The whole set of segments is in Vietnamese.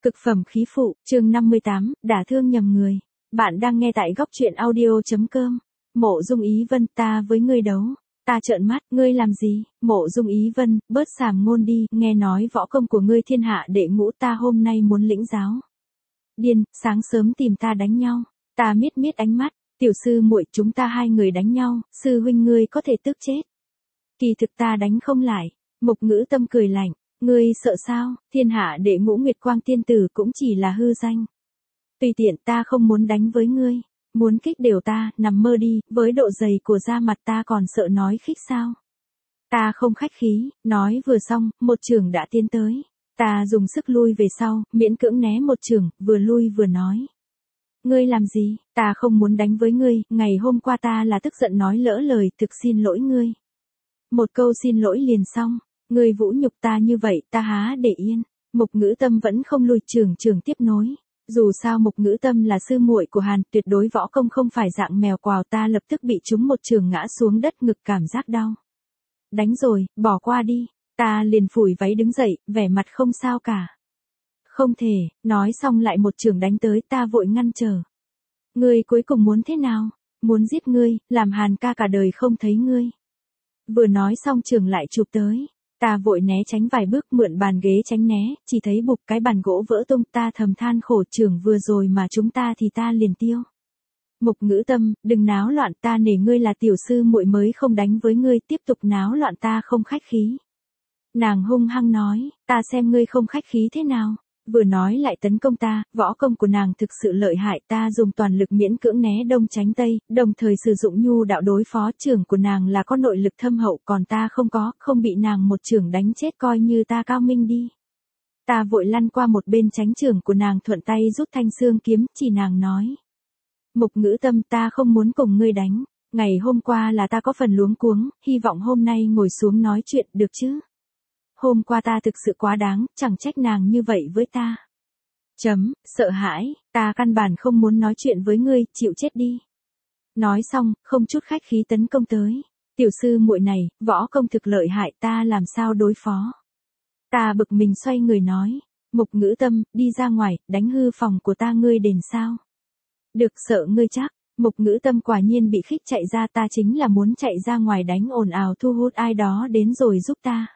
Cực phẩm khí phụ, chương 58, đả thương nhầm người. Bạn đang nghe tại góc truyện audio.com. Mộ Dung Ý Vân, ta với ngươi đấu. Ta trợn mắt, ngươi làm gì? Mộ Dung Ý Vân, bớt sàm ngôn đi, nghe nói võ công của ngươi thiên hạ đệ ngũ, ta hôm nay muốn lĩnh giáo. Điên, sáng sớm tìm ta đánh nhau. Ta miết miết ánh mắt, tiểu sư muội, chúng ta hai người đánh nhau, sư huynh ngươi có thể tức chết. Kỳ thực ta đánh không lại. Mục Ngữ Tâm cười lạnh. Ngươi sợ sao, thiên hạ đệ ngũ Nguyệt Quang tiên tử cũng chỉ là hư danh. Tùy tiện, ta không muốn đánh với ngươi, muốn kích đều ta, nằm mơ đi, với độ dày của da mặt ta còn sợ nói khích sao. Ta không khách khí, nói vừa xong, một chưởng đã tiến tới. Ta dùng sức lui về sau, miễn cưỡng né một chưởng, vừa lui vừa nói. Ngươi làm gì, ta không muốn đánh với ngươi, ngày hôm qua ta là tức giận nói lỡ lời, thực xin lỗi ngươi. Một câu xin lỗi liền xong. Ngươi vũ nhục ta như vậy, ta há để yên. Mục Ngữ Tâm vẫn không lui, trường tiếp nối. Dù sao Mục Ngữ Tâm là sư muội của Hàn, tuyệt đối võ công không phải dạng mèo quào, ta lập tức bị trúng một trường ngã xuống đất, ngực cảm giác đau. Đánh rồi, bỏ qua đi. Ta liền phủi váy đứng dậy, vẻ mặt không sao cả. Không thể, nói xong lại một trường đánh tới, ta vội ngăn trở. Ngươi cuối cùng muốn thế nào? Muốn giết ngươi, làm Hàn ca cả đời không thấy ngươi. Vừa nói xong trường lại chụp tới. Ta vội né tránh vài bước, mượn bàn ghế tránh né, chỉ thấy bụp cái bàn gỗ vỡ tung, ta thầm than khổ, trường vừa rồi mà chúng ta thì ta liền tiêu. Mục Ngữ Tâm, đừng náo loạn, ta nể ngươi là tiểu sư muội mới không đánh với ngươi, tiếp tục náo loạn ta không khách khí. Nàng hung hăng nói, ta xem ngươi không khách khí thế nào. Vừa nói lại tấn công ta, võ công của nàng thực sự lợi hại, ta dùng toàn lực miễn cưỡng né đông tránh tây, đồng thời sử dụng nhu đạo đối phó, chưởng của nàng là có nội lực thâm hậu, còn ta không có, không bị nàng một chưởng đánh chết coi như ta cao minh đi. Ta vội lăn qua một bên tránh chưởng của nàng, thuận tay rút thanh xương kiếm, chỉ nàng nói. Mục Ngữ Tâm, ta không muốn cùng ngươi đánh, ngày hôm qua là ta có phần luống cuống, hy vọng hôm nay ngồi xuống nói chuyện được chứ. Hôm qua ta thực sự quá đáng, chẳng trách nàng như vậy với ta. Sợ hãi, ta căn bản không muốn nói chuyện với ngươi, chịu chết đi. Nói xong, không chút khách khí tấn công tới. Tiểu sư muội này, võ công thực lợi hại, ta làm sao đối phó. Ta bực mình xoay người nói. Mục Ngữ Tâm, đi ra ngoài, đánh hư phòng của ta, ngươi đền sao. Được, sợ ngươi chắc. Mục Ngữ Tâm quả nhiên bị khích chạy ra, ta chính là muốn chạy ra ngoài đánh ồn ào thu hút ai đó đến rồi giúp ta.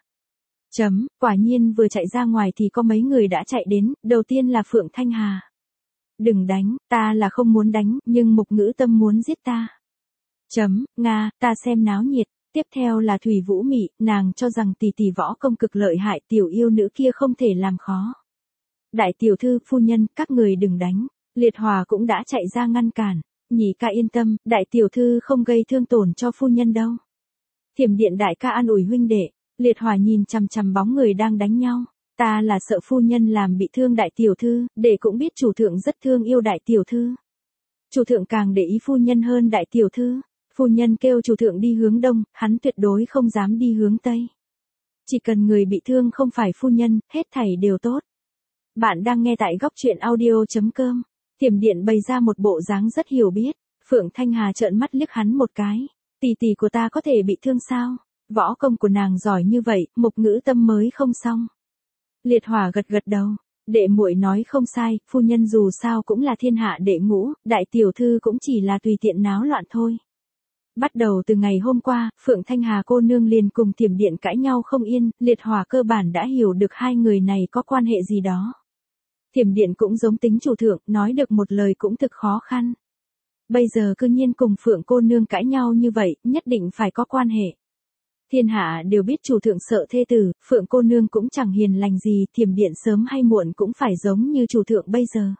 Quả nhiên vừa chạy ra ngoài thì có mấy người đã chạy đến, đầu tiên là Phượng Thanh Hà. Đừng đánh, ta là không muốn đánh, nhưng Mục Ngữ Tâm muốn giết ta. Nga, ta xem náo nhiệt. Tiếp theo là Thủy Vũ Mị, nàng cho rằng tỷ tỷ võ công cực lợi hại, tiểu yêu nữ kia không thể làm khó. Đại tiểu thư, phu nhân, các người đừng đánh. Liệt Hòa cũng đã chạy ra ngăn cản. Nhị ca yên tâm, đại tiểu thư không gây thương tổn cho phu nhân đâu. Thiểm Điện đại ca an ủi huynh đệ. Liệt Hòa nhìn chằm chằm bóng người đang đánh nhau. Ta là sợ phu nhân làm bị thương đại tiểu thư, để cũng biết chủ thượng rất thương yêu đại tiểu thư. Chủ thượng càng để ý phu nhân hơn đại tiểu thư. Phu nhân kêu chủ thượng đi hướng đông, hắn tuyệt đối không dám đi hướng tây. Chỉ cần người bị thương không phải phu nhân, hết thảy đều tốt. Bạn đang nghe tại góc truyện audio.com. Thiểm Điện bày ra một bộ dáng rất hiểu biết. Phượng Thanh Hà trợn mắt liếc hắn một cái. Tỷ tỷ của ta có thể bị thương sao? Võ công của nàng giỏi như vậy, Mục Ngữ Tâm mới không xong. Liệt Hỏa gật gật đầu, đệ muội nói không sai, phu nhân dù sao cũng là thiên hạ đệ ngũ, đại tiểu thư cũng chỉ là tùy tiện náo loạn thôi. Bắt đầu từ ngày hôm qua, Phượng Thanh Hà cô nương liền cùng Thiểm Điện cãi nhau không yên, Liệt Hỏa cơ bản đã hiểu được hai người này có quan hệ gì đó. Thiểm Điện cũng giống tính chủ thượng, nói được một lời cũng thực khó khăn. Bây giờ cư nhiên cùng Phượng cô nương cãi nhau như vậy, nhất định phải có quan hệ. Thiên hạ đều biết chủ thượng sợ thê tử, Phượng cô nương cũng chẳng hiền lành gì, Thiểm Điện sớm hay muộn cũng phải giống như chủ thượng bây giờ.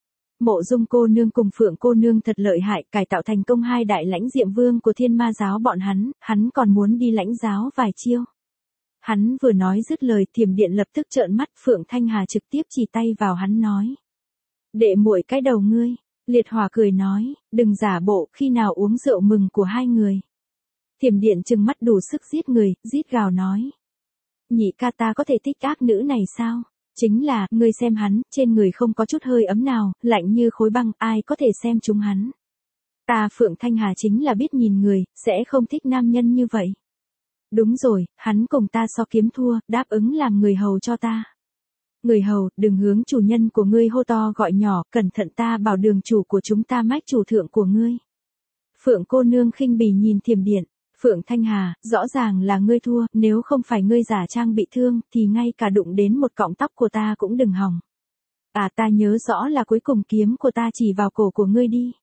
Mộ Dung cô nương cùng Phượng cô nương thật lợi hại, cải tạo thành công hai đại lãnh diệm vương của Thiên Ma giáo bọn hắn còn muốn đi lãnh giáo vài chiêu. Hắn vừa nói dứt lời, Thiểm Điện lập tức trợn mắt, Phượng Thanh Hà trực tiếp chỉ tay vào hắn nói. Đệ muội cái đầu ngươi. Liệt Hỏa cười nói, đừng giả bộ, khi nào uống rượu mừng của hai người. Thiểm Điện trừng mắt đủ sức giết người, rít gào nói. Nhị ca, ta có thể thích ác nữ này sao? Chính là, ngươi xem hắn, trên người không có chút hơi ấm nào, lạnh như khối băng, ai có thể xem chúng hắn. Ta Phượng Thanh Hà chính là biết nhìn người, sẽ không thích nam nhân như vậy. Đúng rồi, hắn cùng ta so kiếm thua, đáp ứng làm người hầu cho ta. Người hầu, đừng hướng chủ nhân của ngươi hô to gọi nhỏ, cẩn thận ta bảo đường chủ của chúng ta mách chủ thượng của ngươi. Phượng cô nương khinh bỉ nhìn Thiểm Điện. Phượng Thanh Hà, rõ ràng là ngươi thua, nếu không phải ngươi giả trang bị thương, thì ngay cả đụng đến một cọng tóc của ta cũng đừng hòng. À, ta nhớ rõ là cuối cùng kiếm của ta chỉ vào cổ của ngươi đi.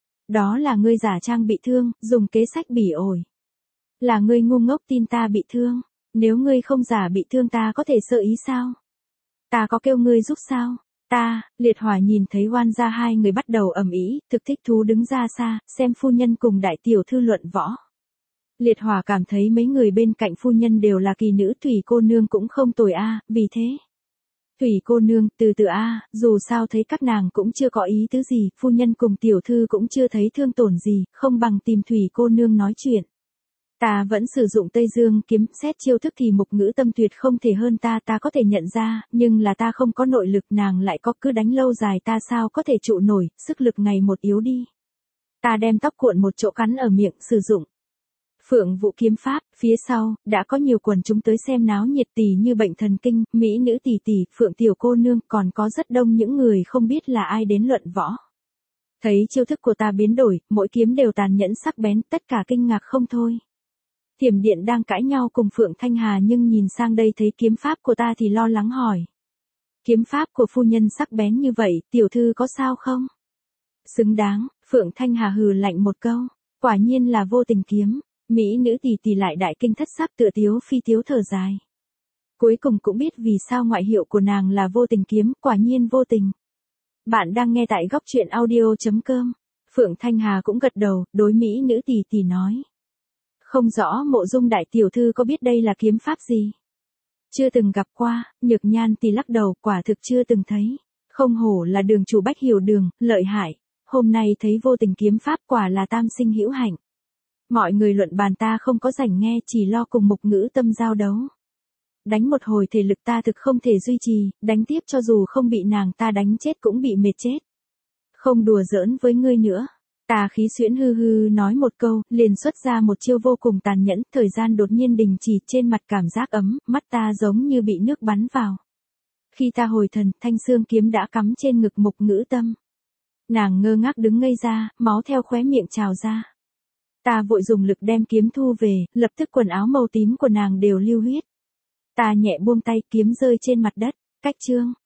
Đó là ngươi giả trang bị thương, dùng kế sách bỉ ổi. Là ngươi ngu ngốc tin ta bị thương. Nếu ngươi không giả bị thương ta có thể sợ ý sao? Ta có kêu ngươi giúp sao? Liệt Hỏa nhìn thấy Oan gia hai người bắt đầu ầm ĩ, thực thích thú đứng ra xa, xem phu nhân cùng đại tiểu thư luận võ. Liệt Hỏa cảm thấy mấy người bên cạnh phu nhân đều là kỳ nữ, Thủy cô nương cũng không tồi a, vì thế. Thủy cô nương, từ từ a, dù sao thấy các nàng cũng chưa có ý tứ gì, phu nhân cùng tiểu thư cũng chưa thấy thương tổn gì, không bằng tìm Thủy cô nương nói chuyện. Ta vẫn sử dụng Tây Dương kiếm, xét chiêu thức thì Mục Ngữ Tâm tuyệt không thể hơn ta có thể nhận ra, nhưng là ta không có nội lực, nàng lại có, cứ đánh lâu dài ta sao có thể trụ nổi, sức lực ngày một yếu đi. Ta đem tóc cuộn một chỗ cắn ở miệng, sử dụng Phượng Vũ kiếm pháp, phía sau, đã có nhiều quần chúng tới xem náo nhiệt tỷ như Bệnh Thần Kinh, Mỹ nữ tỷ tỷ, Phượng tiểu cô nương, còn có rất đông những người không biết là ai đến luận võ. Thấy chiêu thức của ta biến đổi, mỗi kiếm đều tàn nhẫn sắc bén, tất cả kinh ngạc không thôi. Thiểm Điện đang cãi nhau cùng Phượng Thanh Hà nhưng nhìn sang đây thấy kiếm pháp của ta thì lo lắng hỏi. Kiếm pháp của phu nhân sắc bén như vậy, tiểu thư có sao không? Xứng đáng, Phượng Thanh Hà hừ lạnh một câu, quả nhiên là vô tình kiếm. Mỹ nữ tỷ tỷ lại đại kinh thất sắc tựa Tiếu Phi Tiếu thở dài. Cuối cùng cũng biết vì sao ngoại hiệu của nàng là vô tình kiếm, quả nhiên vô tình. Bạn đang nghe tại góc truyện audio.com. Phượng Thanh Hà cũng gật đầu, đối Mỹ nữ tỷ tỷ nói. Không rõ Mộ Dung đại tiểu thư có biết đây là kiếm pháp gì? Chưa từng gặp qua, Nhược Nhan tỷ lắc đầu, quả thực chưa từng thấy. Không hổ là đường chủ Bách Hiểu Đường, lợi hại. Hôm nay thấy vô tình kiếm pháp quả là tam sinh hữu hạnh. Mọi người luận bàn ta không có rảnh nghe, chỉ lo cùng Mục Ngữ Tâm giao đấu. Đánh một hồi thể lực ta thực không thể duy trì, đánh tiếp cho dù không bị nàng ta đánh chết cũng bị mệt chết. Không đùa giỡn với ngươi nữa. Ta khí xuyễn hư hư nói một câu, liền xuất ra một chiêu vô cùng tàn nhẫn, thời gian đột nhiên đình chỉ, trên mặt cảm giác ấm, mắt ta giống như bị nước bắn vào. Khi ta hồi thần, thanh xương kiếm đã cắm trên ngực Mục Ngữ Tâm. Nàng ngơ ngác đứng ngây ra, máu theo khóe miệng trào ra. Ta vội dùng lực đem kiếm thu về, lập tức quần áo màu tím của nàng đều lưu huyết. Ta nhẹ buông tay, kiếm rơi trên mặt đất, cách chương.